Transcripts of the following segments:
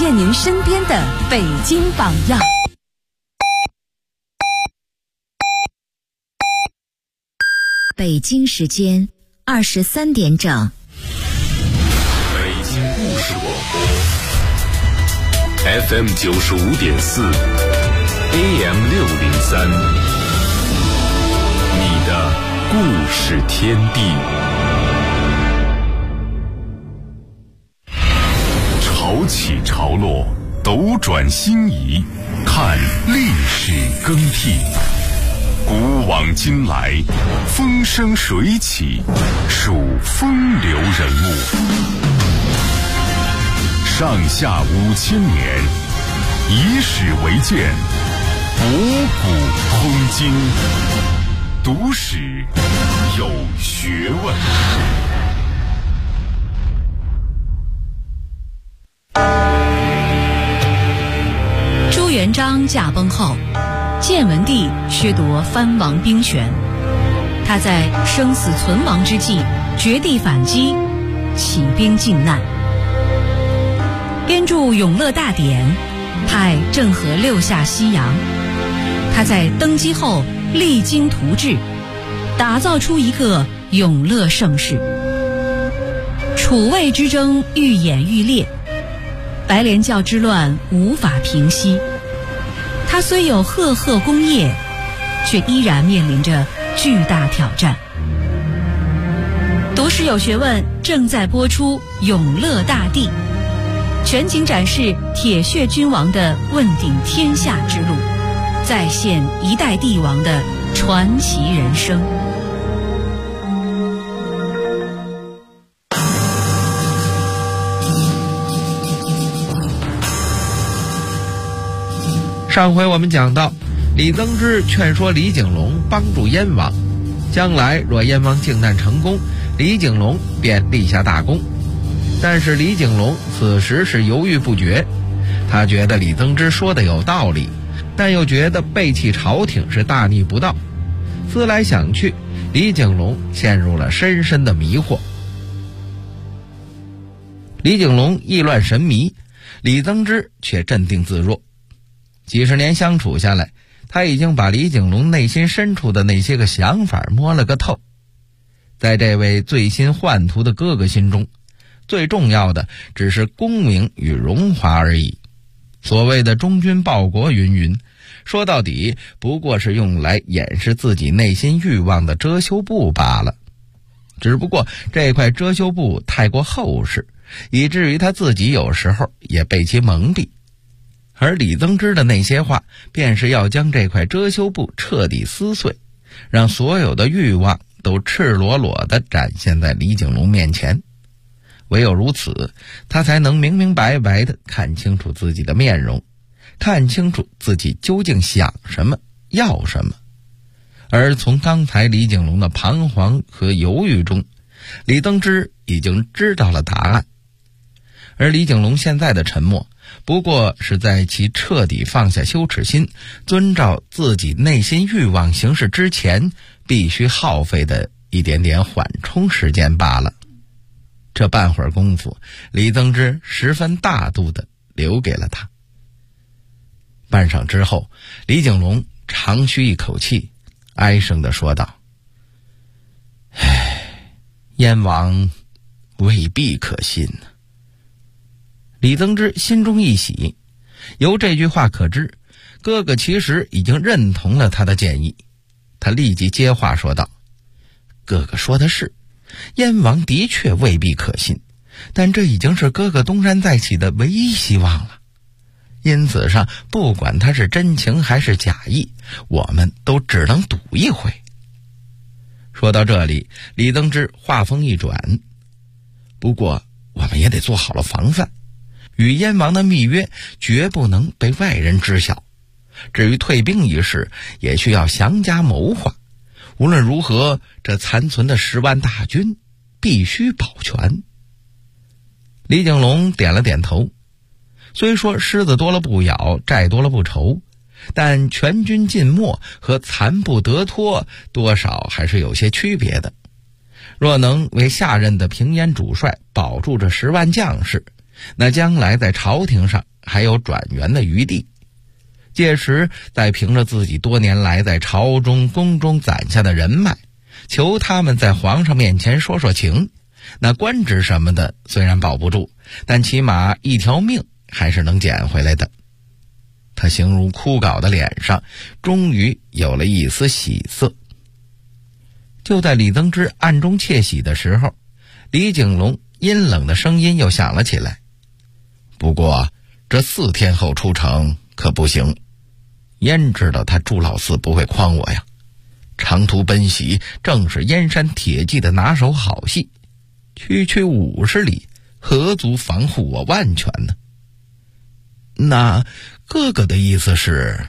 见您身边的北京榜样。 北京时间23点整。 北京故事广播 FM 95.4 AM 603，你的故事天地。潮起潮落，斗转星移，看历史更替。古往今来，风生水起，数风流人物。上下5000年，以史为鉴，博古通今，读史有学问。 朱元璋驾崩后，建文帝削夺藩王兵权，他在生死存亡之际绝地反击，起兵靖难，编著《永乐大典》，派郑和六下西洋。他在登基后励精图治，打造出一个永乐盛世。楚魏之争愈演愈烈，白莲教之乱无法平息。他虽有赫赫功业，却依然面临着巨大挑战。读史有学问正在播出《永乐大帝》，全景展示铁血君王的问鼎天下之路，再现一代帝王的传奇人生。 上回我们讲到，李增之劝说李景龙帮助燕王，将来若燕王靖难成功，李景龙便立下大功。但是李景龙此时是犹豫不决，他觉得李增之说的有道理，但又觉得背弃朝廷是大逆不道。思来想去，李景龙陷入了深深的迷惑。李景龙意乱神迷，李增之却镇定自若。几十年相处下来，他已经把李景龙内心深处的那些个想法摸了个透。在这位醉心宦途的哥哥心中，最重要的只是功名与荣华而已。所谓的忠君报国云云，说到底不过是用来掩饰自己内心欲望的遮羞布罢了。只不过这块遮羞布太过厚实，以至于他自己有时候也被其蒙蔽。而李增之的那些话，便是要将这块遮羞布彻底撕碎，让所有的欲望都赤裸裸地展现在李景龙面前。唯有如此，他才能明明白白地看清楚自己的面容，看清楚自己究竟想什么，要什么。而从刚才李景龙的彷徨和犹豫中，李增之已经知道了答案。而李景龙现在的沉默，不过是在其彻底放下羞耻心，遵照自己内心欲望行事之前，必须耗费的一点点缓冲时间罢了。这半会儿功夫，李增之十分大度地留给了他。半晌之后，李景龙长吁一口气，哀声地说道：“燕王未必可信呢。”李增之心中一喜，由这句话可知，哥哥其实已经认同了他的建议。他立即接话说道：“哥哥说的是，燕王的确未必可信，但这已经是哥哥东山再起的唯一希望了。因此上，不管他是真情还是假意，我们都只能赌一回。”说到这里，李增之话锋一转：“不过我们也得做好了防范。与燕王的密约绝不能被外人知晓。至于退兵一事，也需要详加谋划。无论如何，这残存的10万大军必须保全。”李景龙点了点头。虽说狮子多了不咬，债多了不愁，但全军尽没和残部得脱多少还是有些区别的。若能为下任的平燕主帅保住这10万将士，那将来在朝廷上还有转元的余地。届时再凭着自己多年来在朝中宫中攒下的人脉，求他们在皇上面前说说情。那官职什么的虽然保不住，但起码一条命还是能捡回来的。他形如枯槁的脸上终于有了一丝喜色。就在李增之暗中窃喜的时候，李景龙阴冷的声音又响了起来。不过这4天后出城可不行，燕知道他朱老四不会诓我呀，长途奔袭正是燕山铁骑的拿手好戏，区区50里何足防护我万全呢？那哥哥的意思是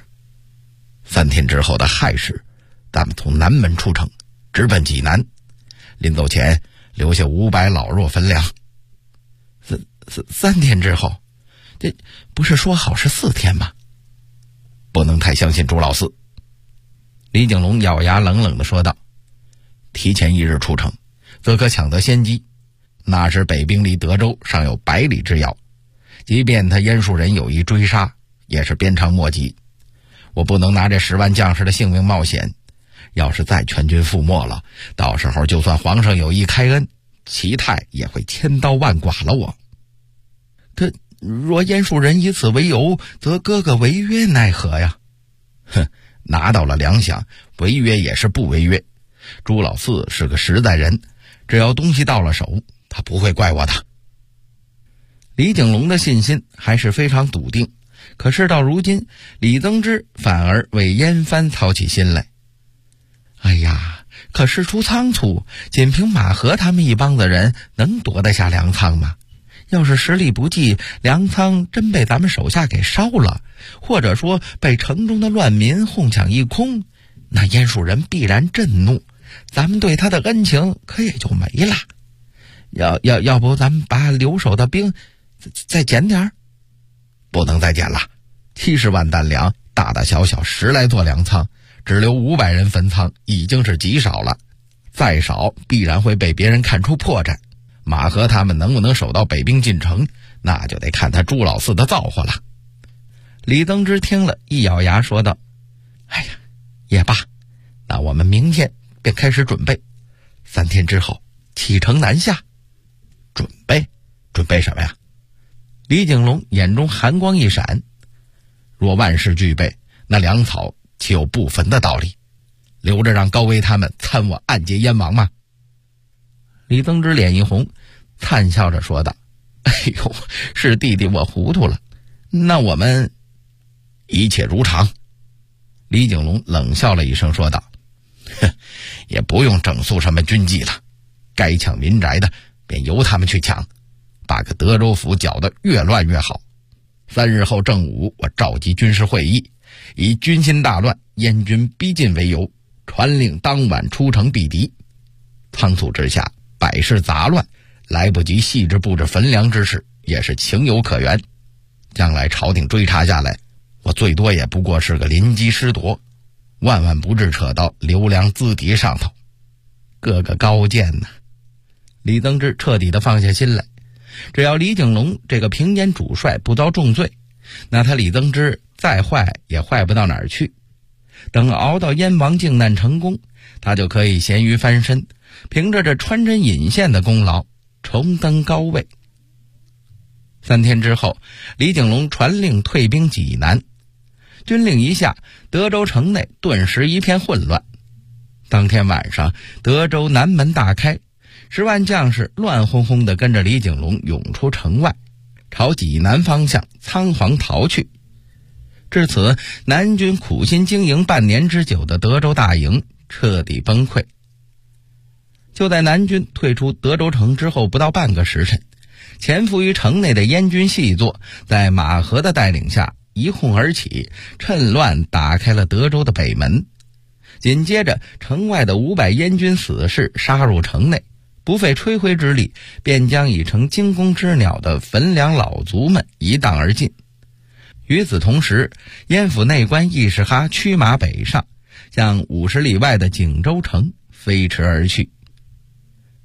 ，3天之后的亥时，咱们从南门出城，直奔济南，临走前留下500老弱分粮。3天之后，这不是说好是4天吗？不能太相信朱老四。李景龙咬牙冷冷地说道，提前1日出城，则可抢得先机。那时北兵离德州尚有100里之遥，即便他燕树人有意追杀，也是鞭长莫及。我不能拿这10万将士的性命冒险，要是再全军覆没了，到时候就算皇上有意开恩，齐泰也会千刀万剐了我。可若燕树人以此为由，则哥哥违约奈何呀？哼，拿到了粮饷，违约也是不违约。朱老四是个实在人，只要东西到了手，他不会怪我的。李景龙的信心还是非常笃定，可事到如今，李增之反而为燕藩操起心来。哎呀，可事出仓促，仅凭马和他们一帮子人能夺得下粮仓吗？要是实力不济，粮仓真被咱们手下给烧了，或者说被城中的乱民哄抢一空，那燕树人必然震怒，咱们对他的恩情可也就没了。要不咱们把留守的兵再减点儿？不能再减了，70万担粮，大大小小10来座粮仓，只留500人分仓，已经是极少了。再少必然会被别人看出破绽。马和他们能不能守到北兵进城，那就得看他朱老四的造化了。李增之听了，一咬牙说道，哎呀，也罢，那我们明天便开始准备，3天之后启程南下。准备什么呀？李景龙眼中寒光一闪，若万事俱备，那粮草岂有不分的道理？留着让高威他们参我暗劫燕王吗？李增之脸一红，灿笑着说道，哎呦，是弟弟我糊涂了，那我们一切如常。李景龙冷笑了一声说道，哼，也不用整肃什么军纪了，该抢民宅的便由他们去抢，把个德州府搅得越乱越好。3日后正午，我召集军事会议，以军心大乱，燕军逼近为由，传令当晚出城避敌。仓促之下，百事杂乱，来不及细致布置分粮之事，也是情有可原。将来朝廷追查下来，我最多也不过是个临机失夺，万万不至扯到留粮资敌上头。各个高见呢。李增之彻底的放下心来，只要李景龙这个平阴主帅不遭重罪，那他李增之再坏也坏不到哪儿去。等熬到燕王靖难成功，他就可以咸鱼翻身，凭着这穿针引线的功劳重登高位。3天之后，李景龙传令退兵济南。军令一下，德州城内顿时一片混乱。当天晚上，德州南门大开，10万将士乱哄哄地跟着李景龙涌出城外，朝济南方向仓皇逃去。至此，南军苦心经营半年之久的德州大营彻底崩溃。就在南军退出德州城之后不到半个时辰，潜伏于城内的燕军细作在马和的带领下一哄而起，趁乱打开了德州的北门。紧接着，城外的500燕军死士杀入城内，不费吹灰之力，便将已成惊弓之鸟的汾梁老卒们一荡而尽。与此同时，燕府内官义士哈驱马北上，向50里外的景州城飞驰而去。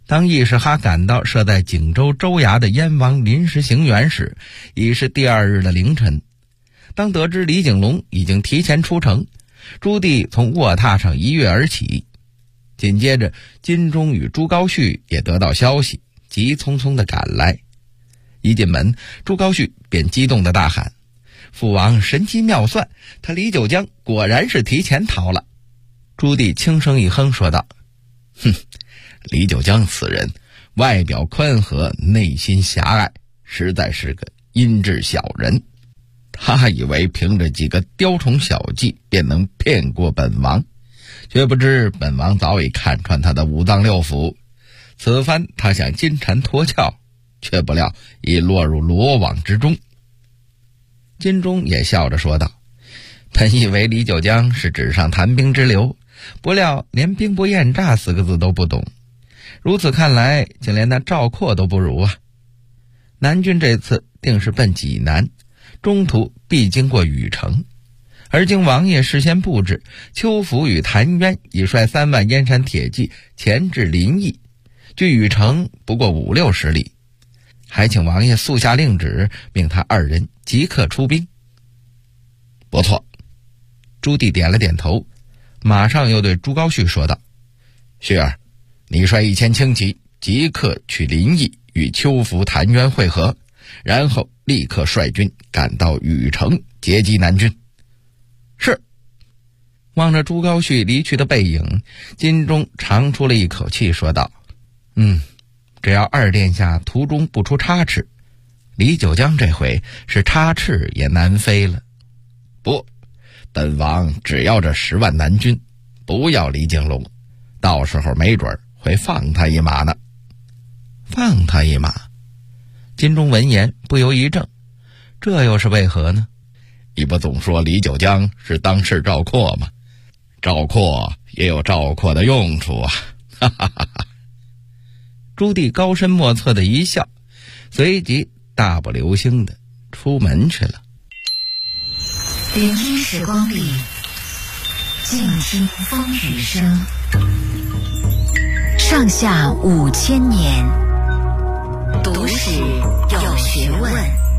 当义士哈赶到设在景州州衙的燕王临时行辕时，已是第二日的凌晨。当得知李景龙已经提前出城，朱棣从卧榻上一跃而起。紧接着，金钟与朱高煦也得到消息，急匆匆地赶来。一进门，朱高煦便激动地大喊：父王神机妙算，他李九江果然是提前逃了。朱棣轻声一哼说道：哼，李九江此人外表宽和，内心狭隘，实在是个阴质小人。他以为凭着几个雕虫小技便能骗过本王，却不知本王早已看穿他的五脏六腑。此番他想金蝉脱壳，却不料已落入罗网之中。金钟也笑着说道：本以为李九江是纸上谈兵之流，不料连兵不厌诈4个字都不懂。如此看来，竟连那赵括都不如啊！南军这次定是奔济南，中途必经过禹城，而经王爷事先布置，邱福与谭渊已率3万燕山铁骑前至临邑，距禹城不过50-60里，还请王爷速下令旨，命他2人即刻出兵。不错，朱棣点了点头，马上又对朱高煦说道：煦儿，你率1000轻骑即刻去临邑与邱福、谭渊会合，然后立刻率军赶到禹城截击南军。是。望着朱高煦离去的背影，金钟长出了一口气说道：只要二殿下途中不出差池，李九江这回是插翅也难飞了。不，本王只要这10万南军，不要李景龙，到时候没准会放他一马呢。放他一马？金钟闻言不由一怔，这又是为何呢？你不总说李九江是当世赵括吗？赵括也有赵括的用处啊！哈哈哈哈。朱棣高深莫测的一笑，随即大步流星的出门去了。 聆听时光里，静听风雨声。上下5000年，读史有学问。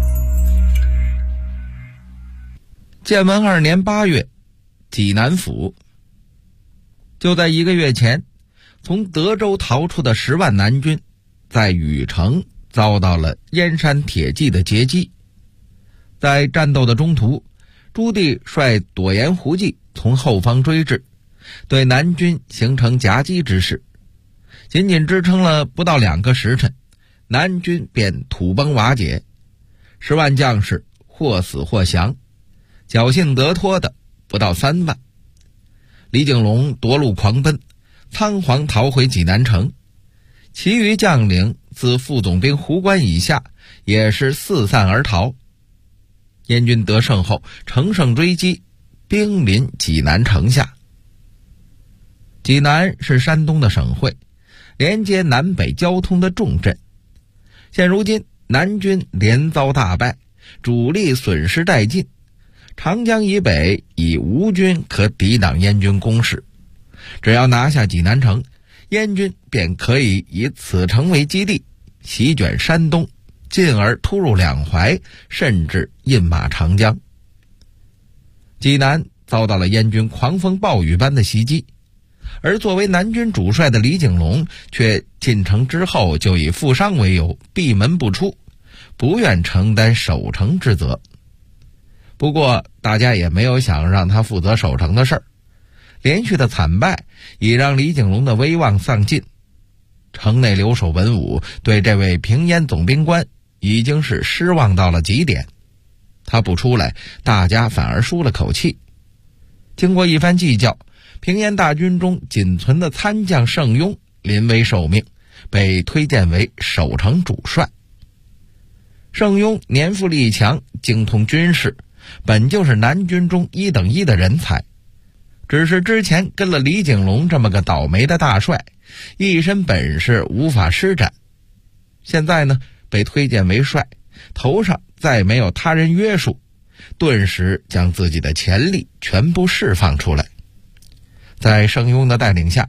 建文2年8月，济南府。就在1个月前，从德州逃出的10万南军，在禹城遭到了燕山铁骑的截击。在战斗的中途，朱棣率朵颜胡骑从后方追至，对南军形成夹击之势。仅仅支撑了不到2个时辰，南军便土崩瓦解，10万将士或死或降，侥幸得脱的不到3万。李景龙夺路狂奔，仓皇逃回济南城，其余将领自副总兵胡关以下也是四散而逃。燕军得胜后乘胜追击，兵临济南城下。济南是山东的省会，连接南北交通的重镇。现如今南军连遭大败，主力损失殆尽，长江以北已无军可抵挡燕军攻势。只要拿下济南城，燕军便可以以此城为基地，席卷山东，进而突入两淮，甚至印马长江。济南遭到了燕军狂风暴雨般的袭击，而作为南军主帅的李景龙却进城之后就以负伤为由闭门不出，不愿承担守城之责。不过大家也没有想让他负责守城的事儿，连续的惨败已让李景龙的威望丧尽。城内留守文武对这位平燕总兵官已经是失望到了极点，他不出来，大家反而舒了口气。经过一番计较，平燕大军中仅存的参将盛庸临危受命，被推荐为守城主帅。盛庸年富力强，精通军事，本就是南军中1等1的人才，只是之前跟了李景龙这么个倒霉的大帅，一身本事无法施展。现在呢，被推荐为帅，头上再没有他人约束，顿时将自己的潜力全部释放出来。在盛庸的带领下，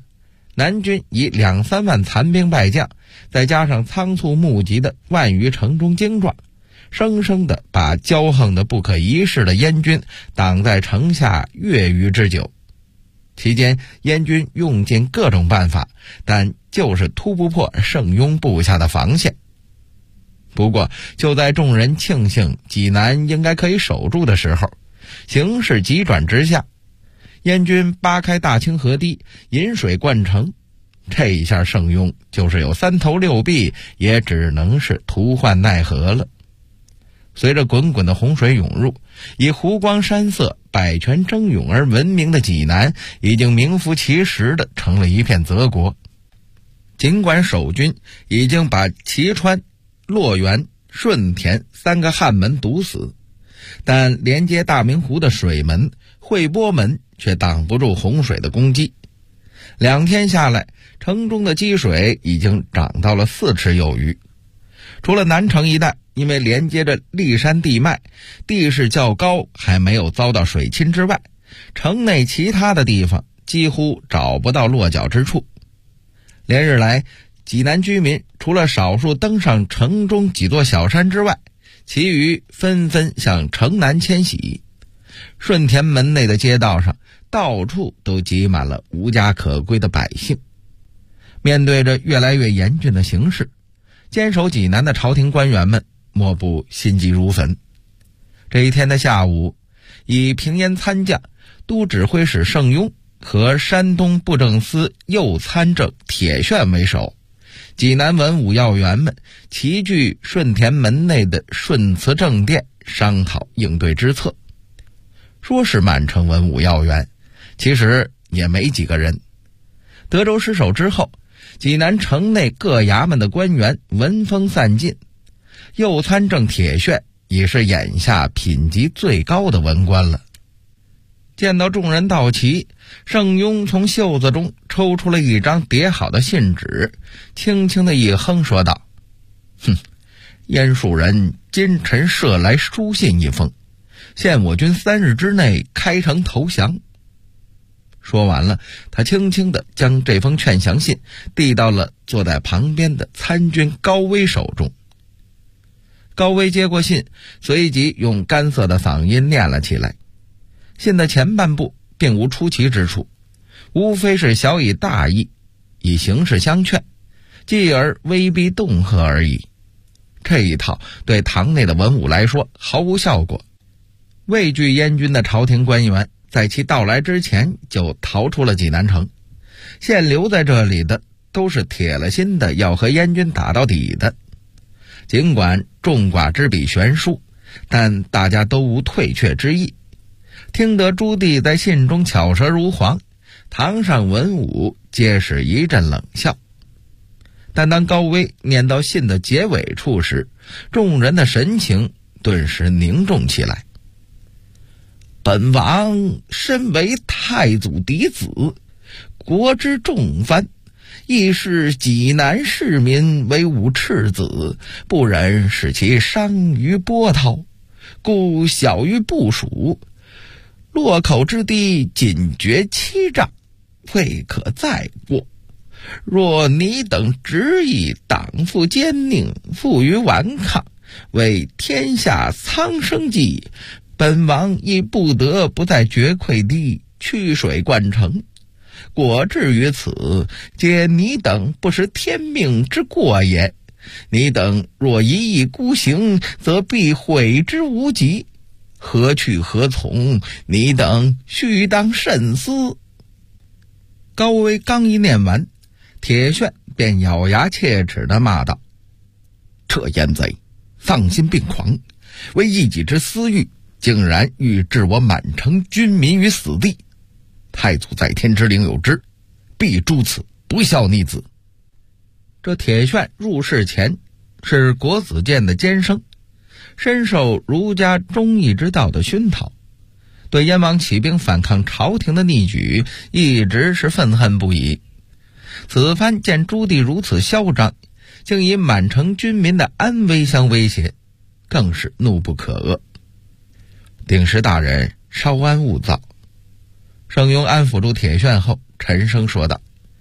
南军以2-3万残兵败将，再加上仓促募集的万余城中精壮，生生地把骄横的不可一世的燕军挡在城下月余之久。期间燕军用尽各种办法，但就是突不破盛庸布下的防线。不过就在众人庆幸济南应该可以守住的时候，形势急转直下，燕军扒开大清河堤，引水灌城。这一下盛庸就是有3头6臂，也只能是徒唤奈何了。随着滚滚的洪水涌入，以湖光山色、百泉争涌而闻名的济南，已经名副其实的成了一片泽国。尽管守军已经把蕲川、洛源、顺田3个汉门堵死，但连接大明湖的水门、会波门却挡不住洪水的攻击。2天下来，城中的积水已经涨到了4尺有余。除了南城一带因为连接着骊山地脉，地势较高，还没有遭到水侵之外，城内其他的地方几乎找不到落脚之处。连日来，济南居民除了少数登上城中几座小山之外，其余纷纷向城南迁徙。顺田门内的街道上，到处都挤满了无家可归的百姓。面对着越来越严峻的形势，坚守济南的朝廷官员们莫不心急如焚。这一天的下午，以平阴参将、都指挥使盛庸和山东布政司右参政铁铉为首，济南文武要员们齐聚顺田门内的顺慈正殿，商讨应对之策。说是满城文武要员，其实也没几个人。德州失守之后，济南城内各衙门的官员闻风散尽，右参政铁铉已是眼下品级最高的文官了。见到众人到齐，盛庸从袖子中抽出了一张叠好的信纸，轻轻的一哼说道：“燕树人今晨射来书信一封，限我军3日之内开城投降。”说完了，他轻轻地将这封劝降信递到了坐在旁边的参军高威手中。高威接过信，随即用干涩的嗓音念了起来。信的前半部并无出奇之处，无非是小以大义，以形势相劝，继而威逼恫吓而已。这一套对堂内的文武来说毫无效果。畏惧燕军的朝廷官员在其到来之前就逃出了济南城，现留在这里的都是铁了心的要和燕军打到底的。尽管众寡之比悬殊，但大家都无退却之意。听得朱棣在信中巧舌如簧，堂上文武皆是一阵冷笑。但当高威念到信的结尾处时，众人的神情顿时凝重起来。本王身为太祖嫡子，国之重藩，亦是济南市民为吾赤子，不忍使其伤于波涛，故小于部署。落口之地仅绝7丈，未可再过。若你等执意党负奸佞，负于顽抗，为天下苍生计，本王亦不得不在决溃地驱水灌城。果至于此，皆你等不识天命之过也。你等若一意孤行，则必悔之无及。何去何从？你等须当慎思。高威刚一念完，铁铉便咬牙切齿地骂道：“这燕贼丧心病狂，为一己之私欲，竟然欲置我满城军民于死地。太祖在天之灵有之，必诛此不孝逆子。”这铁铉入仕前是国子监的监生，深受儒家忠义之道的熏陶，对燕王起兵反抗朝廷的逆举一直是愤恨不已。此番见朱棣如此嚣张，竟以满城军民的安危相威胁，更是怒不可遏。鼎石大人稍安勿躁。盛庸安抚住铁铉后，沉声说道：“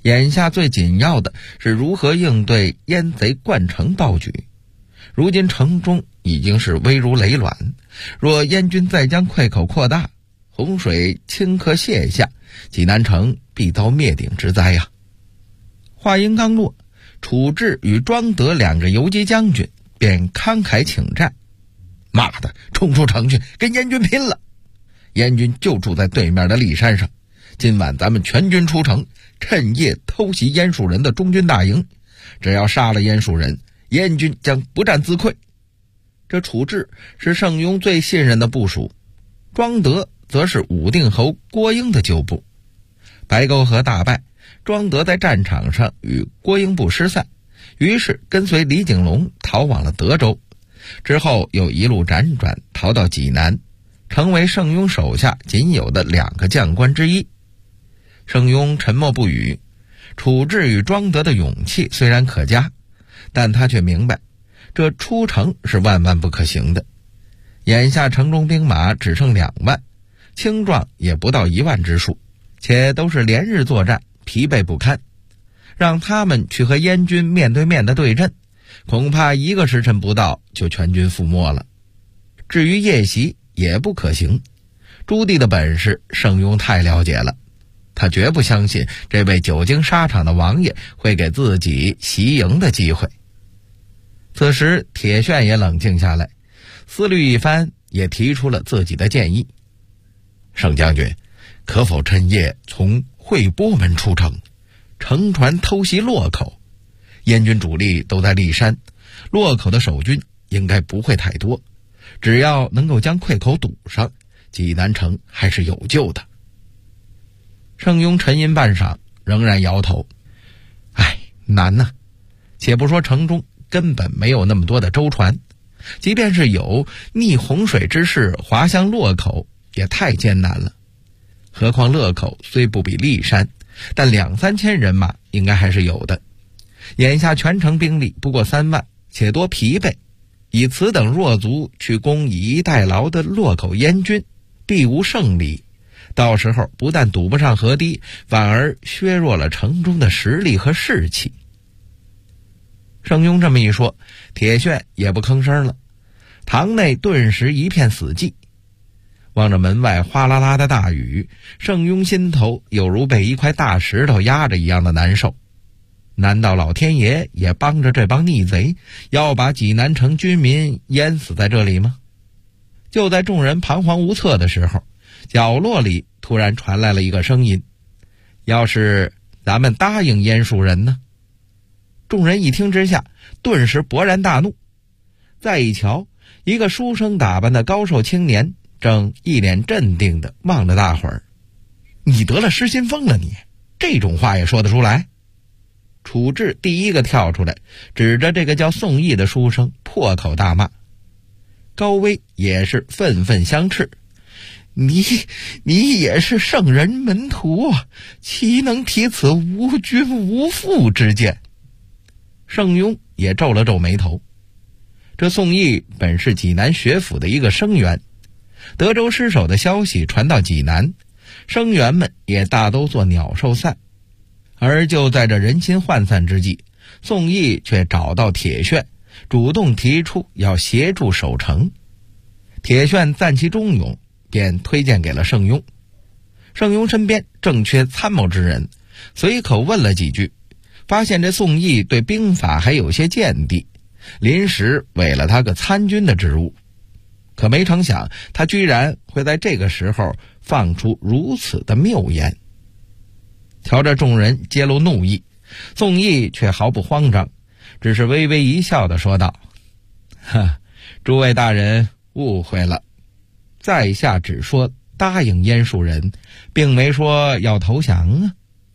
眼下最紧要的是如何应对燕贼灌城暴举。如今城中已经是危如累卵，若燕军再将溃口扩大，洪水顷刻泻下，济南城必遭灭顶之灾呀。话音刚落，楚志与庄德两个游击将军便慷慨请战。妈的，冲出城去跟燕军拼了！燕军就住在对面的骊山上，今晚咱们全军出城，趁夜偷袭燕蜀人的中军大营，只要杀了燕蜀人，燕军将不战自溃。这楚志是盛庸最信任的部属，庄德则是武定侯郭英的旧部。白沟河大败，庄德在战场上与郭英部失散，于是跟随李景龙逃往了德州，之后又一路辗转逃到济南，成为盛庸手下仅有的2个将官之一。盛庸沉默不语，楚志与庄德的勇气虽然可嘉，但他却明白这出城是万万不可行的。眼下城中兵马只剩2万，轻壮也不到1万之数，且都是连日作战，疲惫不堪，让他们去和燕军面对面的对阵，恐怕1个时辰不到就全军覆没了。至于夜袭也不可行，朱棣的本事盛庸太了解了，他绝不相信这位久经沙场的王爷会给自己袭营的机会。此时铁铉也冷静下来，思虑一番，也提出了自己的建议。盛将军，可否趁夜从会波门出城，乘船偷袭洛口？燕军主力都在骊山，洛口的守军应该不会太多，只要能够将溃口堵上，济南城还是有救的。盛庸沉吟半晌，仍然摇头。难呐！且不说城中根本没有那么多的舟船，即便是有，逆洪水之势滑向洛口也太艰难了。何况洛口虽不比骊山，但2-3千人马应该还是有的。眼下全城兵力不过3万，且多疲惫，以此等弱卒去攻以逸待劳的洛口燕军，必无胜利。到时候不但堵不上河堤，反而削弱了城中的实力和士气。盛庸这么一说，铁铉也不吭声了，堂内顿时一片死寂。望着门外哗啦啦的大雨，盛庸心头有如被一块大石头压着一样的难受。难道老天爷也帮着这帮逆贼，要把济南城军民淹死在这里吗？就在众人彷徨无策的时候，角落里突然传来了一个声音：要是咱们答应燕蜀人呢？众人一听之下，顿时勃然大怒。再一瞧，一个书生打扮的高瘦青年正一脸镇定地望着大伙儿。你得了失心疯了你，这种话也说得出来？楚志第一个跳出来，指着这个叫宋义的书生破口大骂。高威也是愤愤相斥：你也是圣人门徒，岂能提此无君无父之见？盛庸也皱了皱眉头。这宋义本是济南学府的一个生员，德州失守的消息传到济南，生员们也大都做鸟兽散。而就在这人心涣散之际，宋义却找到铁铉，主动提出要协助守城。铁铉赞其忠勇，便推荐给了盛庸。盛庸身边正缺参谋之人，随口问了几句，发现这宋义对兵法还有些见地，临时委了他个参军的职务。可没成想，他居然会在这个时候放出如此的谬言。瞧着众人揭露怒意，宋义却毫不慌张，只是微微一笑地说道：诸位大人误会了，在下只说答应燕蜀人，并没说要投降啊。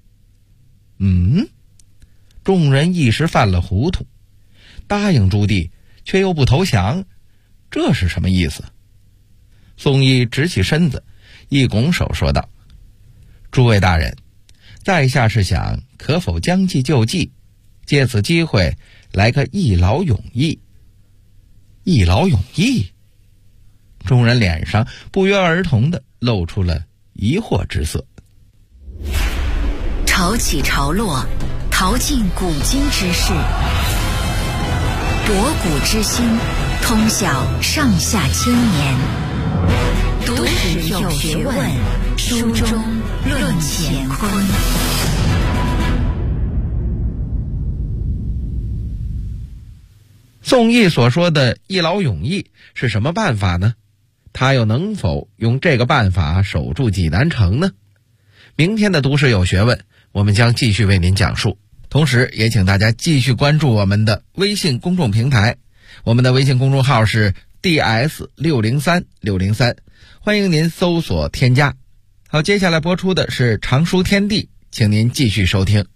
众人一时犯了糊涂，答应朱棣却又不投降，这是什么意思？宋义直起身子，一拱手说道：诸位大人，在下是想可否将计就计，借此机会来个一劳永逸。一劳永逸？众人脸上不约而同地露出了疑惑之色。 潮起潮落，淘尽古今之事，博古之今，通晓上下千年。读史有学问，书中论乾坤。 宋义所说的一劳永逸是什么办法呢？他又能否用这个办法守住济南城呢？明天的读史有学问，我们将继续为您讲述。同时也请大家继续关注我们的微信公众平台，我们的微信公众号是 DS603603，欢迎您搜索添加。好，接下来播出的是常书天地，请您继续收听。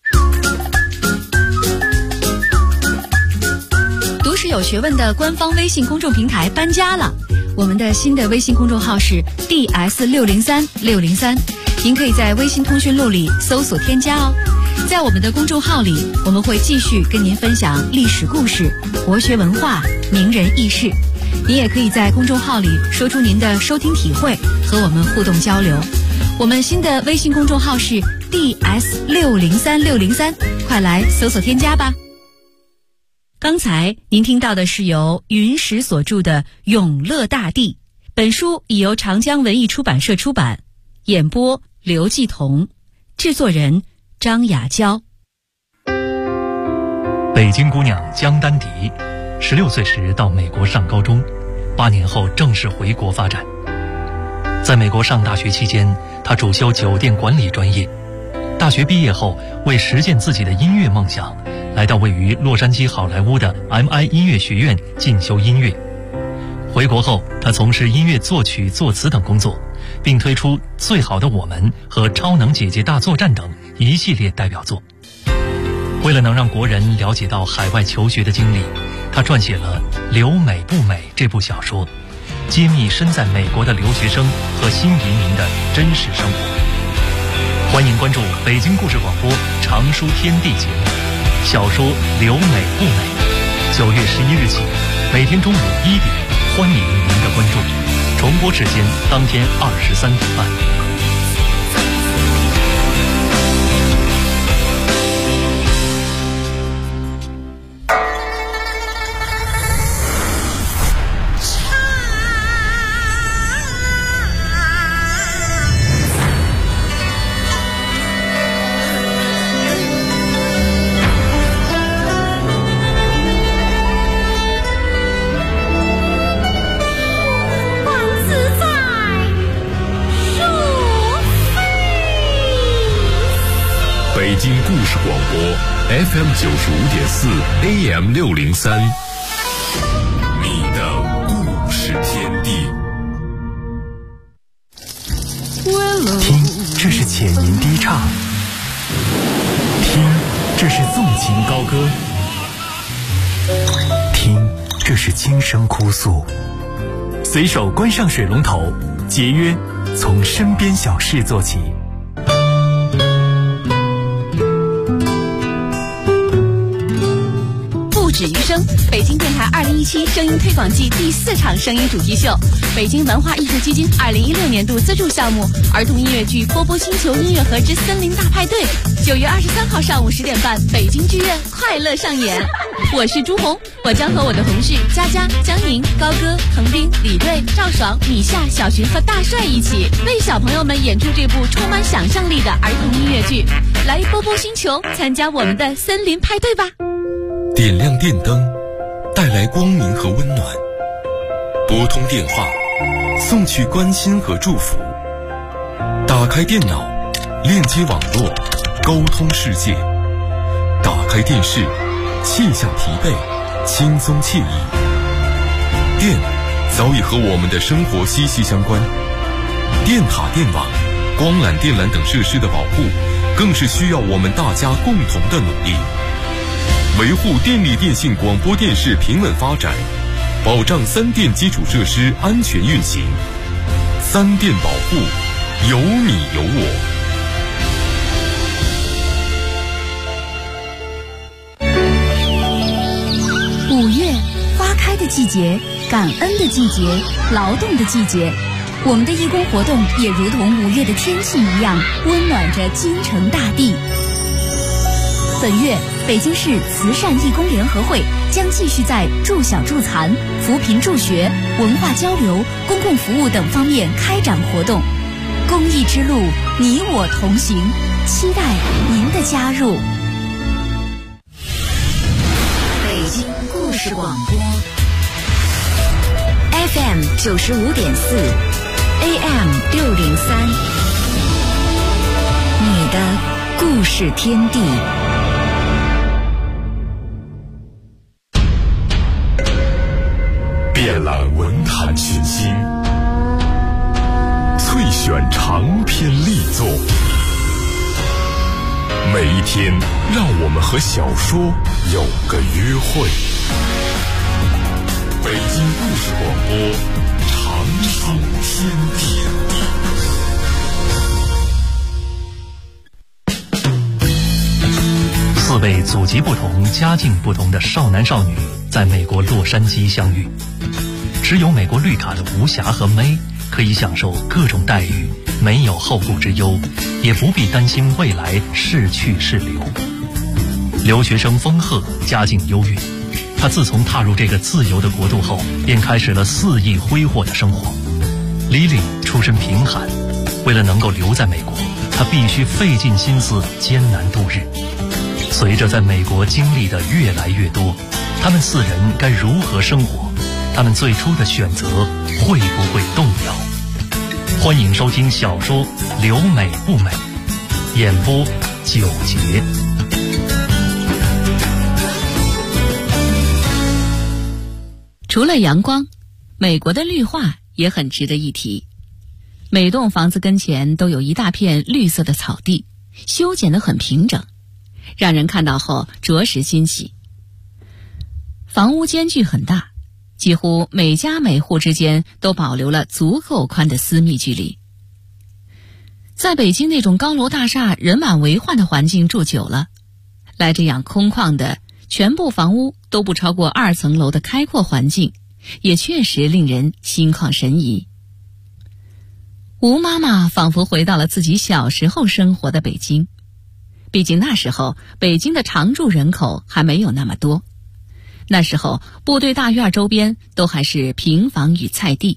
读史有学问的官方微信公众平台搬家了，我们的新的微信公众号是 DS603603，您可以在微信通讯录里搜索添加哦。在我们的公众号里，我们会继续跟您分享历史故事、国学文化、名人轶事。您也可以在公众号里说出您的收听体会，和我们互动交流。我们新的微信公众号是 DS603603，快来搜索添加吧。刚才您听到的是由云石所著的《永乐大帝》，本书已由长江文艺出版社出版，演播刘继彤，制作人张雅娇。 北京姑娘江丹迪16岁时到美国上高中，8年后正式回国发展。在美国上大学期间，她主修酒店管理专业。大学毕业后，为实现自己的音乐梦想，来到位于洛杉矶好莱坞的 MI 音乐学院进修音乐。回国后，她从事音乐作曲、作词等工作，并推出《最好的我们》和《超能姐姐大作战》等一系列代表作。为了能让国人了解到海外求学的经历，他撰写了《留美不美》这部小说，揭秘身在美国的留学生和新移民的真实生活。欢迎关注北京故事广播常书天地节目，小说《留美不美》，9月11日起，每天中午1点，欢迎您的关注。重播时间当天23点半。 北京故事广播 FM 95.4 AM 603，你的故事天地。 听，这是浅吟低唱；听，这是纵情高歌；听，这是轻声哭诉。随手关上水龙头，节约，从身边小事做起。 止余生，北京电台2017声音推广季第4场声音主题秀，北京文化艺术基金2016年度资助项目儿童音乐剧《波波星球音乐盒之森林大派对》，9月23号上午10点半，北京剧院快乐上演。我是朱红，我将和我的同事佳佳、江宁、高歌、彭斌、李锐、赵爽、米夏、小群和大帅一起，为小朋友们演出这部充满想象力的儿童音乐剧。来波波星球，参加我们的森林派对吧！ 点亮电灯，带来光明和温暖；拨通电话，送去关心和祝福；打开电脑，链接网络，沟通世界；打开电视，卸下疲惫，轻松惬意。电早已和我们的生活息息相关，电塔、电网、光缆、电缆等设施的保护，更是需要我们大家共同的努力。维护电力电信广播电视平稳发展，保障3电基础设施安全运行。3电保护，有你有我。 5月，花开的季节，感恩的季节，劳动的季节。 我们的义工活动也如同5月的天气一样，温暖着京城大地。本月，北京市慈善义工联合会将继续在助小助残、扶贫助学、文化交流、公共服务等方面开展活动。公益之路，你我同行，期待您的加入。 北京故事广播 FM 95.4 AM 603，你的故事天地。 遍览文坛群星，萃选长篇力作，每一天让我们和小说有个约会。北京故事广播，长寿天地。 4位祖籍不同、家境不同的少男少女在美国洛杉矶相遇。持有美国绿卡的吴霞和May可以享受各种待遇，没有后顾之忧，也不必担心未来是去是留。留学生丰鹤家境优越，他自从踏入这个自由的国度后，便开始了肆意挥霍的生活。Lily出身贫寒，为了能够留在美国，他必须费尽心思艰难度日。随着在美国经历的越来越多，他们4人该如何生活？他们最初的选择会不会动摇？欢迎收听小说《留美不美》，演播9节。 除了阳光，美国的绿化也很值得一提。每栋房子跟前都有一大片绿色的草地，修剪得很平整，让人看到后着实欣喜。房屋间距很大，几乎每家每户之间都保留了足够宽的私密距离。在北京那种高楼大厦人满为患的环境住久了，来这样空旷的全部房屋都不超过2层楼的开阔环境，也确实令人心旷神怡。吴妈妈仿佛回到了自己小时候生活的北京，毕竟那时候北京的常住人口还没有那么多，那时候部队大院周边都还是平房与菜地。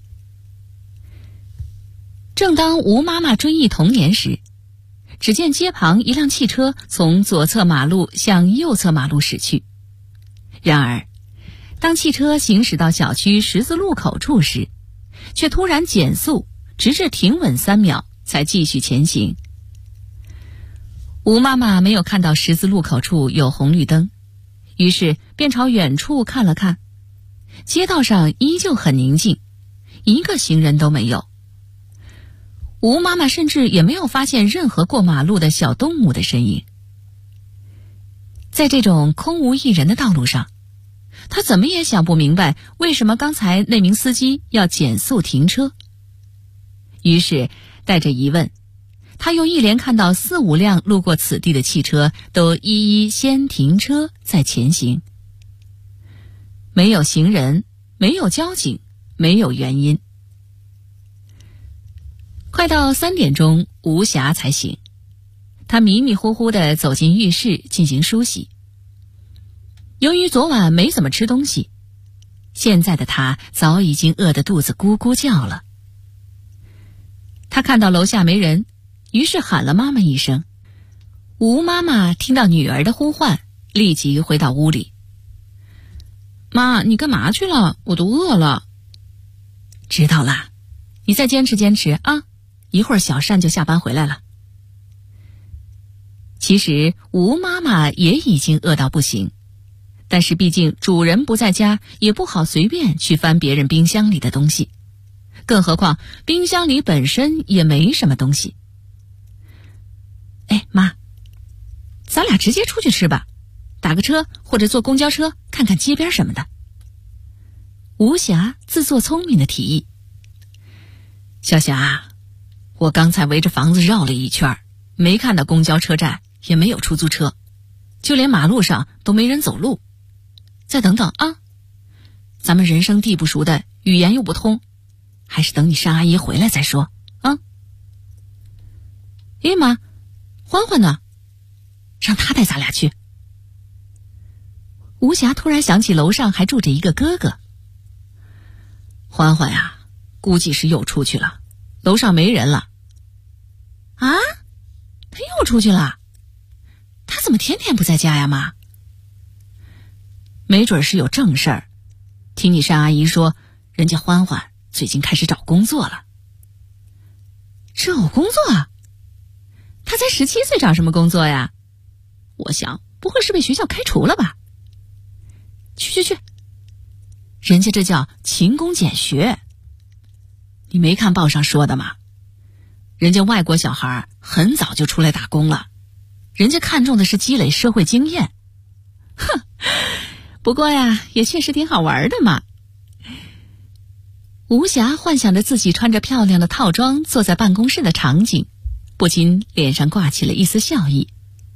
正当吴妈妈追忆童年时，只见街旁一辆汽车从左侧马路向右侧马路驶去。然而当汽车行驶到小区十字路口处时，却突然减速，直至停稳3秒才继续前行。吴妈妈没有看到十字路口处有红绿灯，于是便朝远处看了看，街道上依旧很宁静，一个行人都没有。吴妈妈甚至也没有发现任何过马路的小动物的身影。在这种空无一人的道路上，她怎么也想不明白为什么刚才那名司机要减速停车。于是带着疑问，他又一连看到4、5辆路过此地的汽车都一一先停车再前行。没有行人，没有交警，没有原因。快到3点钟，吴霞才醒。她迷迷糊糊地走进浴室进行梳洗。由于昨晚没怎么吃东西，现在的她早已经饿得肚子咕咕叫了。她看到楼下没人，于是喊了妈妈一声。吴妈妈听到女儿的呼唤，立即回到屋里。妈，你干嘛去了？我都饿了。知道啦，你再坚持坚持啊，一会儿小单就下班回来了。其实吴妈妈也已经饿到不行，但是毕竟主人不在家，也不好随便去翻别人冰箱里的东西，更何况冰箱里本身也没什么东西。哎，妈，咱俩直接出去吃吧，打个车或者坐公交车看看街边什么的。吴霞自作聪明的提议。小霞，我刚才围着房子绕了一圈，没看到公交车站，也没有出租车，就连马路上都没人走路。再等等啊，咱们人生地不熟的，语言又不通， 还是等你单阿姨回来再说啊。哎妈，欢欢呢？让他带咱俩去。吴霞突然想起楼上还住着一个哥哥。欢欢呀，估计是又出去了，楼上没人了。啊？他又出去了？他怎么天天不在家呀，妈？没准是有正事儿。听你单阿姨说，人家欢欢最近开始找工作了。找工作啊？他才17岁，找什么工作呀？我想不会是被学校开除了吧？去，人家这叫勤工俭学。你没看报上说的吗？人家外国小孩很早就出来打工了，人家看重的是积累社会经验。哼，不过呀，也确实挺好玩的嘛。吴霞幻想着自己穿着漂亮的套装坐在办公室的场景，不禁脸上挂起了一丝笑意。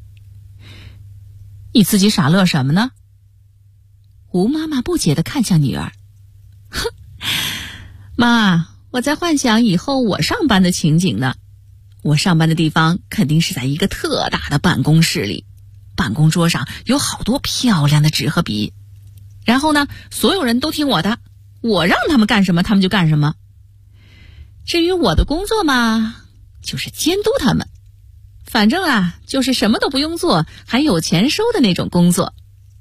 你自己傻乐什么呢？吴妈妈不解地看向女儿。哼，妈，我在幻想以后我上班的情景呢。我上班的地方肯定是在一个特大的办公室里，办公桌上有好多漂亮的纸和笔，然后呢，所有人都听我的，我让他们干什么他们就干什么。至于我的工作嘛，就是监督他们，反正啊，就是什么都不用做还有钱收的那种工作。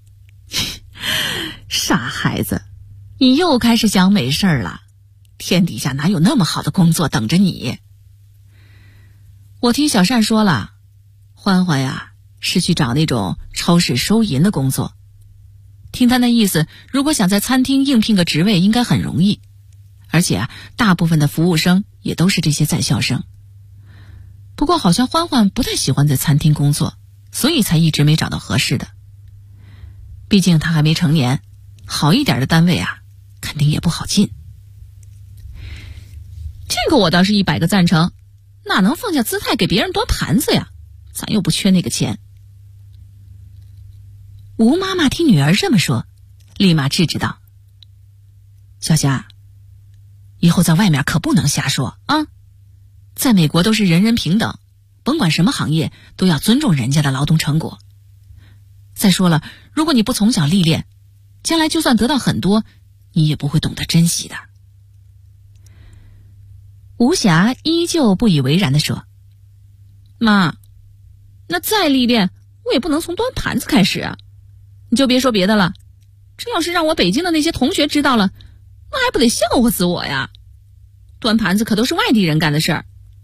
傻孩子，你又开始讲美事儿了，天底下哪有那么好的工作等着你？我听小单说了，欢欢呀是去找那种超市收银的工作。听他那意思，如果想在餐厅应聘个职位应该很容易，而且啊，大部分的服务生也都是这些在校生。不过好像欢欢不太喜欢在餐厅工作，所以才一直没找到合适的。毕竟他还没成年，好一点的单位啊肯定也不好进。这个我倒是100个赞成，哪能放下姿态给别人端盘子呀？咱又不缺那个钱。吴妈妈听女儿这么说，立马制止道：小霞，以后在外面可不能瞎说啊！在美国都是人人平等，甭管什么行业都要尊重人家的劳动成果。再说了，如果你不从小历练，将来就算得到很多，你也不会懂得珍惜的。吴霞依旧不以为然地说：妈，那再历练我也不能从端盘子开始啊！你就别说别的了，这要是让我北京的那些同学知道了，那还不得笑话死我呀！端盘子可都是外地人干的事儿。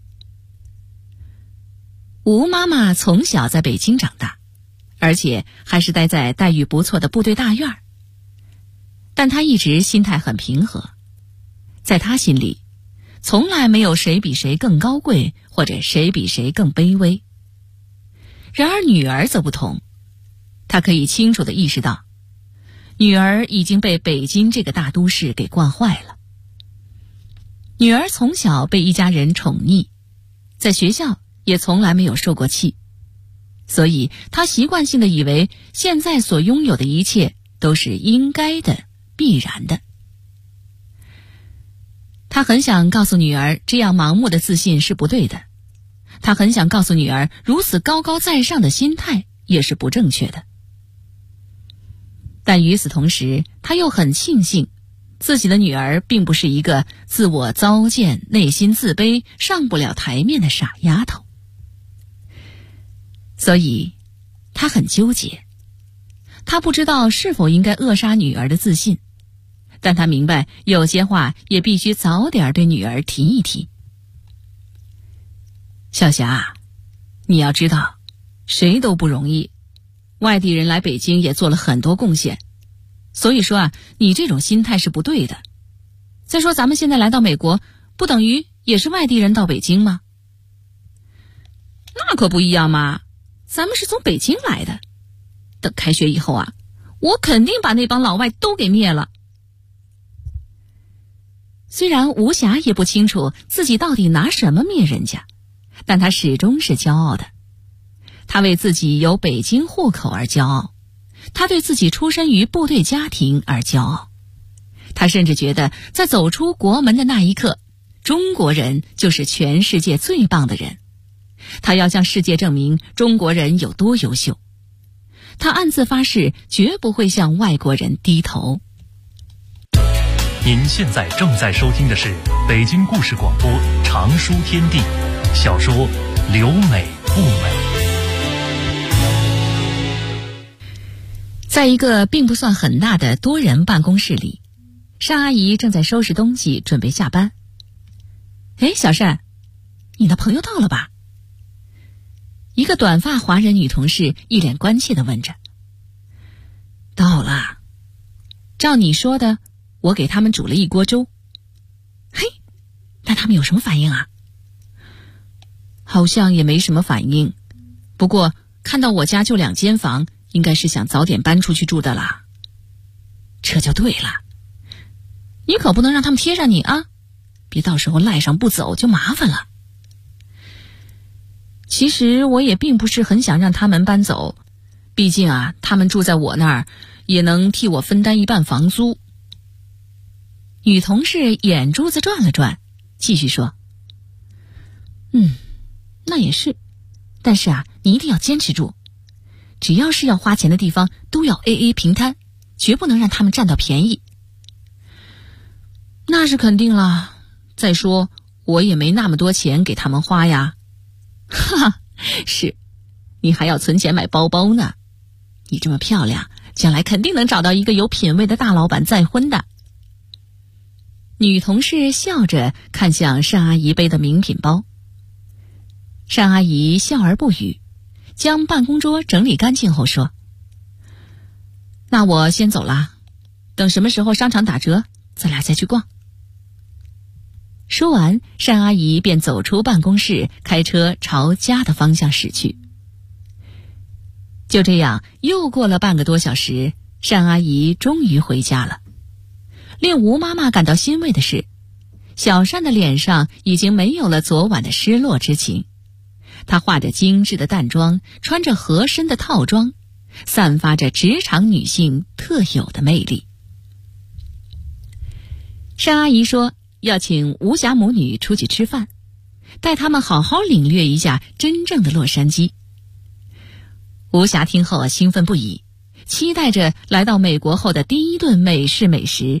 吴妈妈从小在北京长大，而且还是待在待遇不错的部队大院，但她一直心态很平和，在她心里从来没有谁比谁更高贵，或者谁比谁更卑微。然而女儿则不同，她可以清楚地意识到，女儿已经被北京这个大都市给惯坏了。女儿从小被一家人宠溺，在学校也从来没有受过气，所以她习惯性地以为现在所拥有的一切都是应该的、必然的。她很想告诉女儿，这样盲目的自信是不对的。她很想告诉女儿，如此高高在上的心态也是不正确的。但与此同时，她又很庆幸自己的女儿并不是一个自我糟践、内心自卑、上不了台面的傻丫头。所以她很纠结，她不知道是否应该扼杀女儿的自信，但她明白有些话也必须早点对女儿提一提。小霞，你要知道，谁都不容易，外地人来北京也做了很多贡献，所以说啊，你这种心态是不对的。再说咱们现在来到美国，不等于也是外地人到北京吗？那可不一样嘛，咱们是从北京来的。等开学以后啊，我肯定把那帮老外都给灭了。虽然吴霞也不清楚自己到底拿什么灭人家，但她始终是骄傲的。她为自己有北京户口而骄傲，她对自己出身于部队家庭而骄傲，她甚至觉得在走出国门的那一刻， 中国人就是全世界最棒的人。他要向世界证明中国人有多优秀。他暗自发誓，绝不会向外国人低头。 您现在正在收听的是北京故事广播长书天地小说《留美不美》。 在一个并不算很大的多人办公室里，单阿姨正在收拾东西准备下班。小单，你的朋友到了吧？一个短发华人女同事一脸关切地问着。到了，照你说的，我给他们煮了一锅粥。嘿，那他们有什么反应啊？好像也没什么反应，不过看到我家就2间房，应该是想早点搬出去住的啦。这就对了，你可不能让他们贴上你啊，别到时候赖上不走就麻烦了。其实我也并不是很想让他们搬走，毕竟啊，他们住在我那儿也能替我分担一半房租。女同事眼珠子转了转，继续说：那也是，但是啊，你一定要坚持住，只要是要花钱的地方都要 AA 平摊，绝不能让他们占到便宜。那是肯定啦，再说我也没那么多钱给他们花呀。哈哈，是，你还要存钱买包包呢。你这么漂亮，将来肯定能找到一个有品位的大老板再婚的。女同事笑着看向单阿姨背的名品包。单阿姨笑而不语，将办公桌整理干净后说：那我先走啦，等什么时候商场打折，咱俩再去逛。说完，单阿姨便走出办公室，开车朝家的方向驶去。就这样，又过了半个多小时，单阿姨终于回家了。令吴妈妈感到欣慰的是，小单的脸上已经没有了昨晚的失落之情。她化着精致的淡妆，穿着合身的套装，散发着职场女性特有的魅力。单阿姨说要请吴霞母女出去吃饭，带他们好好领略一下真正的洛杉矶。吴霞听后兴奋不已，期待着来到美国后的第一顿美式美食。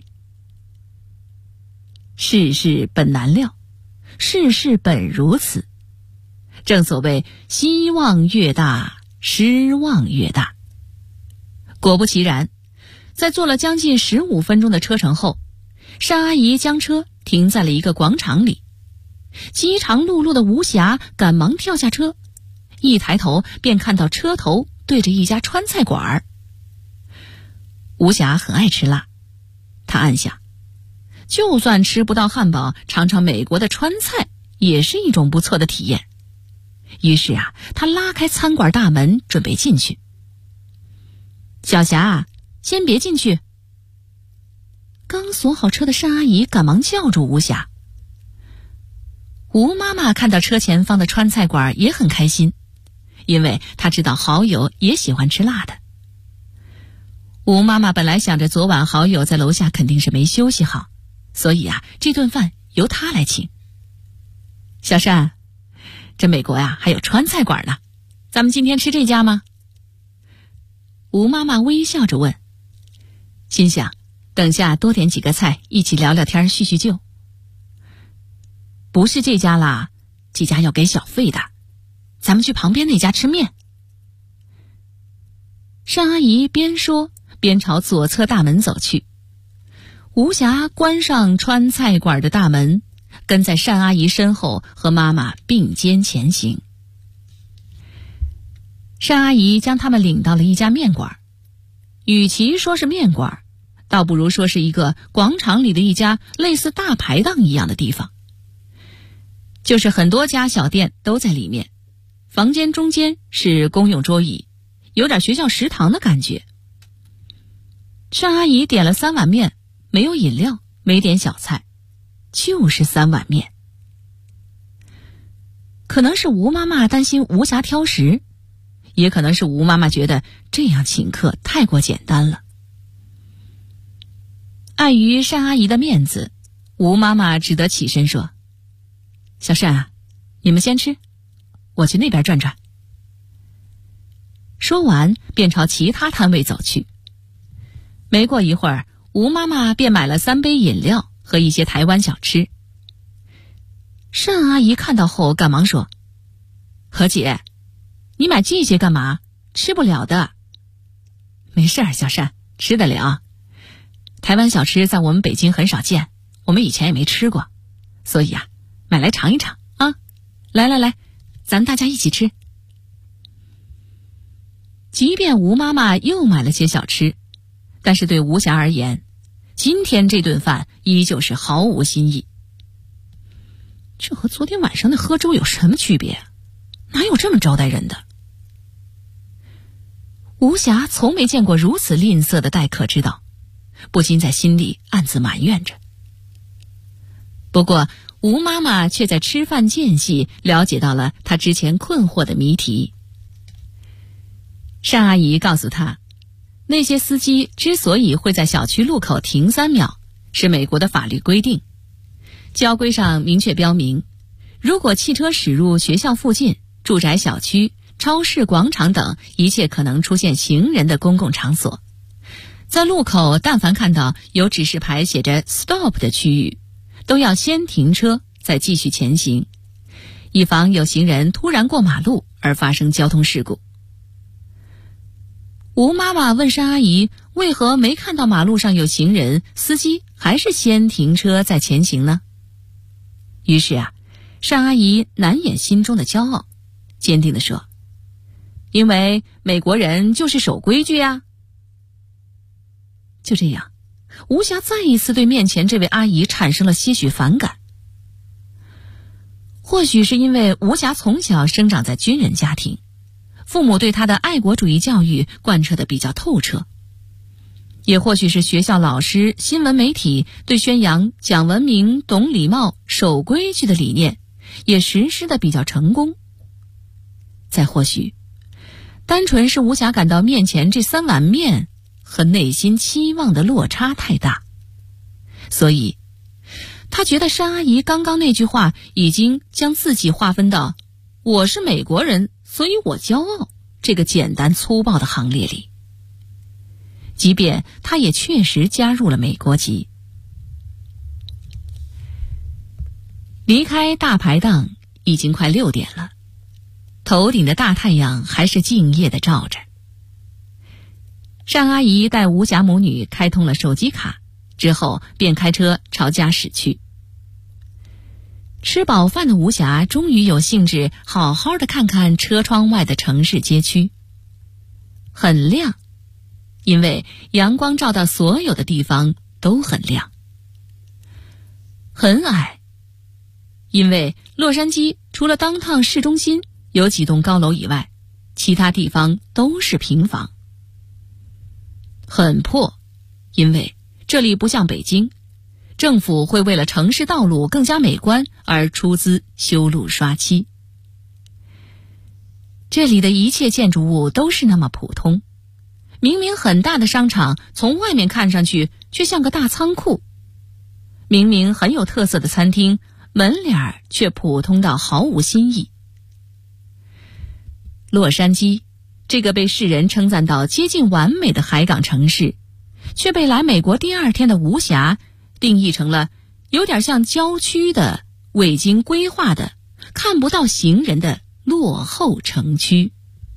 世事本难料，世事本如此。正所谓希望越大，失望越大。果不其然，在坐了将近15分钟的车程后，单阿姨将车停在了一个广场里。饥肠辘辘的吴霞赶忙跳下车，一抬头便看到车头对着一家川菜馆。吴霞很爱吃辣，她暗想，就算吃不到汉堡，尝尝美国的川菜也是一种不错的体验。于是啊，她拉开餐馆大门准备进去。小霞，先别进去。刚锁好车的单阿姨赶忙叫住吴霞。吴妈妈看到车前方的川菜馆也很开心，因为她知道好友也喜欢吃辣的。吴妈妈本来想着昨晚好友在楼下肯定是没休息好，所以啊，这顿饭由她来请。小单，这美国呀还有川菜馆呢，咱们今天吃这家吗？吴妈妈微笑着问，心想等下多点几个菜，一起聊聊天叙叙旧。不是这家啦，这家要给小费的，咱们去旁边那家吃面。单阿姨边说边朝左侧大门走去。吴霞关上川菜馆的大门，跟在单阿姨身后和妈妈并肩前行。单阿姨将他们领到了一家面馆，与其说是面馆，倒不如说是一个广场里的一家类似大排档一样的地方。就是很多家小店都在里面，房间中间是公用桌椅，有点学校食堂的感觉。单阿姨点了3碗面，没有饮料，没点小菜，就是3碗面。可能是吴妈妈担心吴霞挑食，也可能是吴妈妈觉得这样请客太过简单了。碍于单阿姨的面子，吴妈妈只得起身说： 小单啊，你们先吃，我去那边转转。说完便朝其他摊位走去。没过一会儿，吴妈妈便买了3杯饮料和一些台湾小吃。单阿姨看到后赶忙说：何姐，你买这些干嘛？吃不了的。没事儿，小单，吃得了。台湾小吃在我们北京很少见，我们以前也没吃过，所以啊，买来尝一尝啊。来，咱大家一起吃。即便吴妈妈又买了些小吃，但是对吴霞而言，今天这顿饭依旧是毫无新意。这和昨天晚上的喝粥有什么区别？哪有这么招待人的？吴霞从没见过如此吝啬的待客之道，不禁在心里暗自埋怨着。不过吴妈妈却在吃饭间隙了解到了她之前困惑的谜题。单阿姨告诉她，那些司机之所以会在小区路口停3秒，是美国的法律规定。交规上明确标明，如果汽车驶入学校附近、住宅小区、超市、广场等一切可能出现行人的公共场所，在路口但凡看到有指示牌写着 stop 的区域，都要先停车再继续前行，以防有行人突然过马路而发生交通事故。吴妈妈问单阿姨，为何没看到马路上有行人，司机还是先停车再前行呢？于是啊，单阿姨难掩心中的骄傲，坚定地说：因为美国人就是守规矩啊。就这样，吴霞再一次对面前这位阿姨产生了些许反感。或许是因为吴霞从小生长在军人家庭，父母对她的爱国主义教育贯彻得比较透彻，也或许是学校老师、新闻媒体对宣扬讲文明、懂礼貌、守规矩的理念也实施得比较成功。再或许单纯是吴霞感到面前这3碗面和内心期望的落差太大，所以她觉得单阿姨刚刚那句话已经将自己划分到我是美国人，所以我骄傲这个简单粗暴的行列里。即便她也确实加入了美国籍。离开大排档已经快6点了，头顶的大太阳还是敬业地照着。单阿姨带吴霞母女开通了手机卡，之后便开车朝家驶去。吃饱饭的吴霞终于有兴致好好的看看车窗外的城市街区。很亮，因为阳光照到所有的地方都很亮。很矮，因为洛杉矶除了downtown市中心有几栋高楼以外，其他地方都是平房。很破，因为这里不像北京，政府会为了城市道路更加美观而出资修路刷漆。这里的一切建筑物都是那么普通，明明很大的商场，从外面看上去却像个大仓库；明明很有特色的餐厅，门脸却普通到毫无新意。洛杉矶这个被世人称赞到接近完美的海港城市，却被来美国第2天的吴霞定义成了有点像郊区的、未经规划的、看不到行人的落后城区。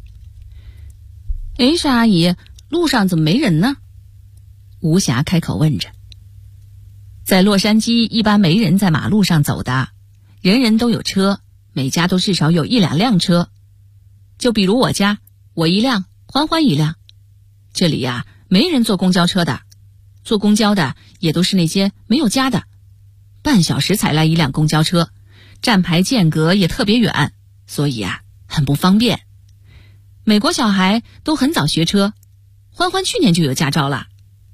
单阿姨，路上怎么没人呢？吴霞开口问着。在洛杉矶一般没人在马路上走的，人人都有车，每家都至少有1-2辆车。就比如我家，我1辆，欢欢1辆。这里呀，没人坐公交车的，坐公交的也都是那些没有家的，半小时才来1辆公交车，站牌间隔也特别远，所以啊，很不方便。美国小孩都很早学车，欢欢去年就有驾照了。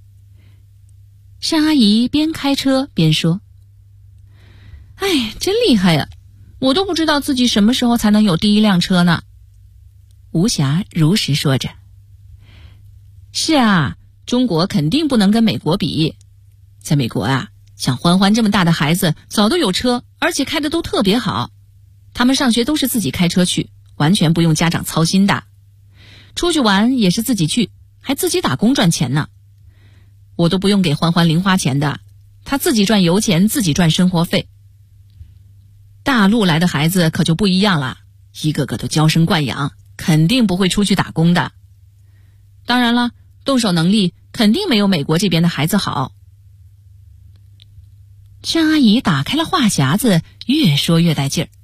单阿姨边开车边说：哎，真厉害呀，我都不知道自己什么时候才能有第1辆车呢。吴霞如实说着。是啊，中国肯定不能跟美国比。在美国啊，像欢欢这么大的孩子早都有车， 而且开的都特别好，他们上学都是自己开车去，完全不用家长操心的。出去玩也是自己去，还自己打工赚钱呢。我都不用给欢欢零花钱的，他自己赚油钱，自己赚生活费。大陆来的孩子可就不一样了，一个个都娇生惯养，肯定不会出去打工的。当然了，动手能力肯定没有美国这边的孩子好。单阿姨打开了话匣子，越说越带劲儿。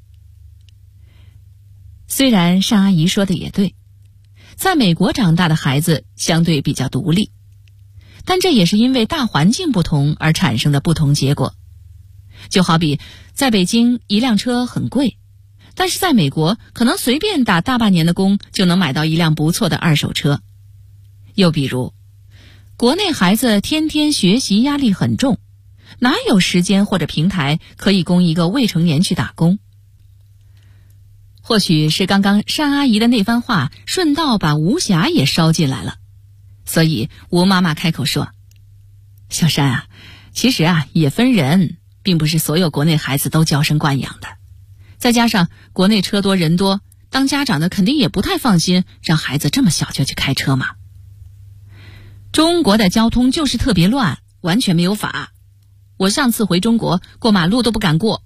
虽然单阿姨说的也对，在美国长大的孩子相对比较独立，但这也是因为大环境不同而产生的不同结果。就好比在北京一辆车很贵，但是在美国可能随便打大半年的工就能买到一辆不错的二手车。又比如国内孩子天天学习压力很重，哪有时间或者平台可以供一个未成年去打工？或许是刚刚单阿姨的那番话顺道把吴霞也捎进来了，所以吴妈妈开口说：小单啊，其实也分人，并不是所有国内孩子都娇生惯养的。再加上国内车多人多，当家长的肯定也不太放心让孩子这么小就去开车嘛。中国的交通就是特别乱，完全没有法。我上次回中国，过马路都不敢过。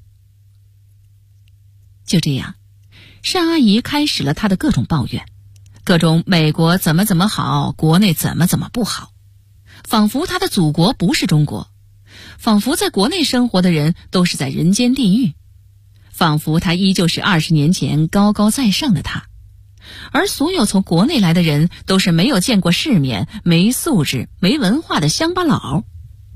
就这样，单阿姨开始了她的各种抱怨，各种美国怎么怎么好，国内怎么怎么不好，仿佛她的祖国不是中国，仿佛在国内生活的人都是在人间地狱，仿佛她依旧是20年前高高在上的她，而所有从国内来的人都是没有见过世面、没素质、没文化的乡巴佬。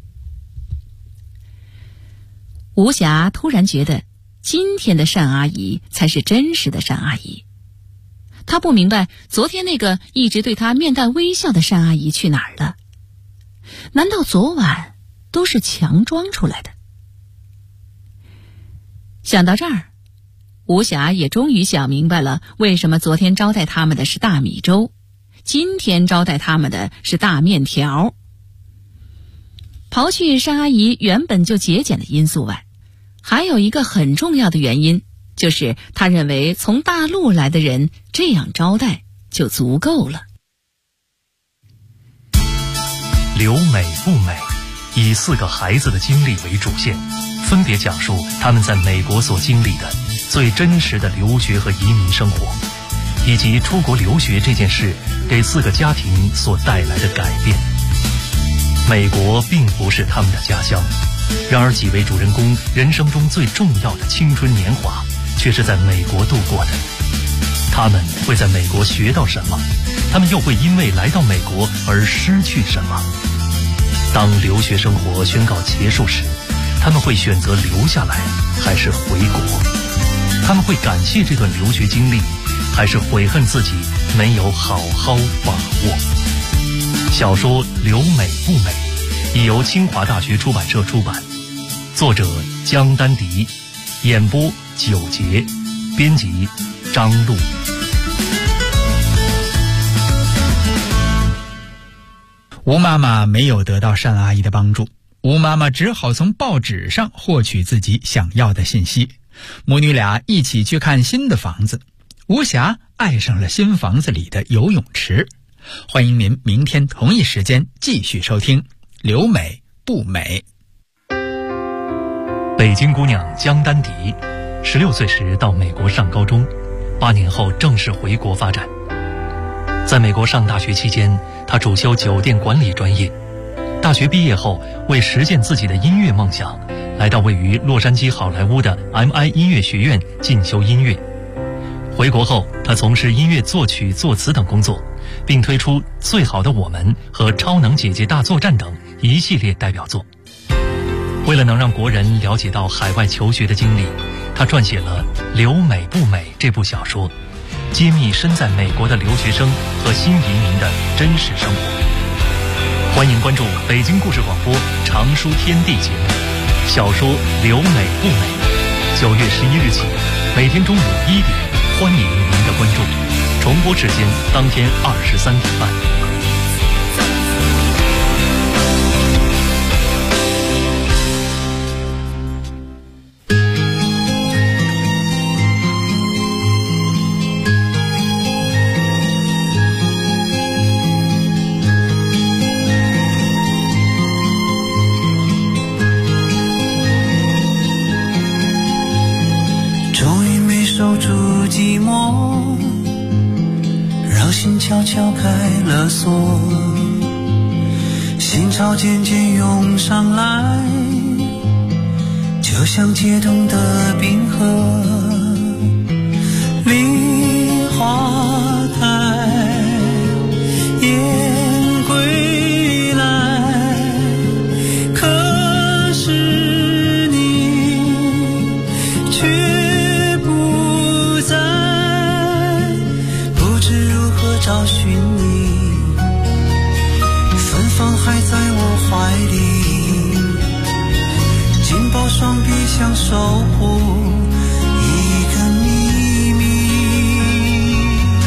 吴霞突然觉得今天的单阿姨才是真实的单阿姨。她不明白昨天那个一直对她面带微笑的单阿姨去哪儿了？难道昨晚都是强装出来的？想到这儿，吴霞也终于想明白了为什么昨天招待他们的是大米粥，今天招待他们的是大面条。刨去单阿姨原本就节俭的因素外，还有一个很重要的原因，就是她认为从大陆来的人这样招待就足够了。 留美不美，以4个孩子的经历为主线，分别讲述他们在美国所经历的最真实的留学和移民生活，以及出国留学这件事给4个家庭所带来的改变。美国并不是他们的家乡，然而几位主人公人生中最重要的青春年华却是在美国度过的。他们会在美国学到什么？他们又会因为来到美国而失去什么？当留学生活宣告结束时，他们会选择留下来还是回国？他们会感谢这段留学经历，还是悔恨自己没有好好把握？小说《留美不美》已由清华大学出版社出版，作者江丹迪，演播9节，编辑张璐。 吴妈妈没有得到单阿姨的帮助，吴妈妈只好从报纸上获取自己想要的信息。母女俩一起去看新的房子，吴霞爱上了新房子里的游泳池。欢迎您明天同一时间继续收听《留美不美》。 北京姑娘江丹迪，16岁时到美国上高中，8年后正式回国发展。在美国上大学期间，她主修酒店管理专业。大学毕业后，为实现自己的音乐梦想，来到位于洛杉矶好莱坞的 MI 音乐学院进修音乐。回国后，她从事音乐作曲、作词等工作，并推出《最好的我们》和《超能姐姐大作战》等一系列代表作。为了能让国人了解到海外求学的经历，她撰写了《留美不美》这部小说，揭秘身在美国的留学生和新移民的真实生活。欢迎关注北京故事广播常书天地节目小说《留美不美》，9月11日起，每天中午1点，欢迎您的关注。重播时间当天23点半。 守住寂寞，让心悄悄开了锁，心潮渐渐涌上来，就像解冻的冰河。梨花台雁归来，可是你却不在，不知如何找寻你，芬芳还在我怀里，紧抱双臂想守护一个秘密，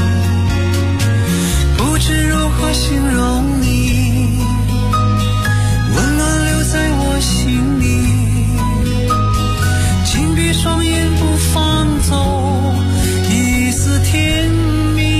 不知如何形容你，温暖留在我心里，紧闭双眼不放走一丝甜蜜。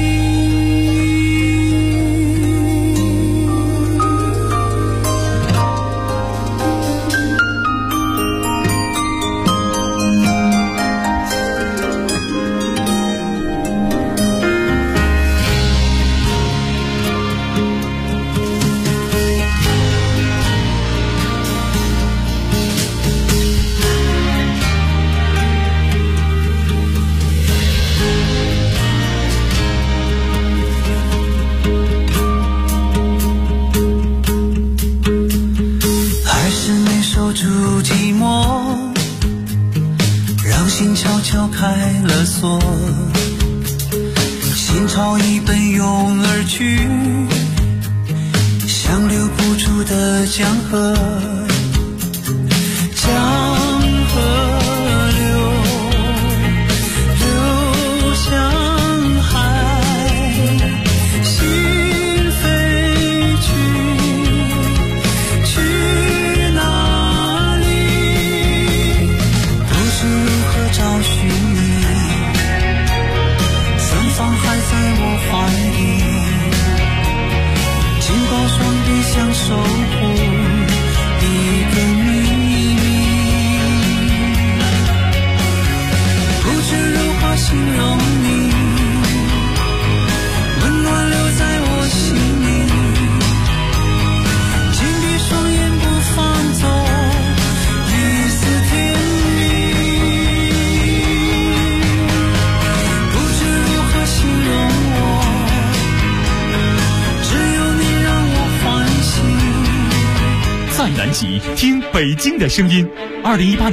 开了锁，心潮已奔涌而去，像留不住的江河，江河流向海，心飞去哪里？不知如何找寻你，芬芳还在我怀里，紧抱双臂想守护一个秘密，不知如何形容你，温暖留在我心里，紧闭双眼不放走一丝甜蜜，不知如何形容我，只有你让我欢喜。 在南极听北京的声音，2018年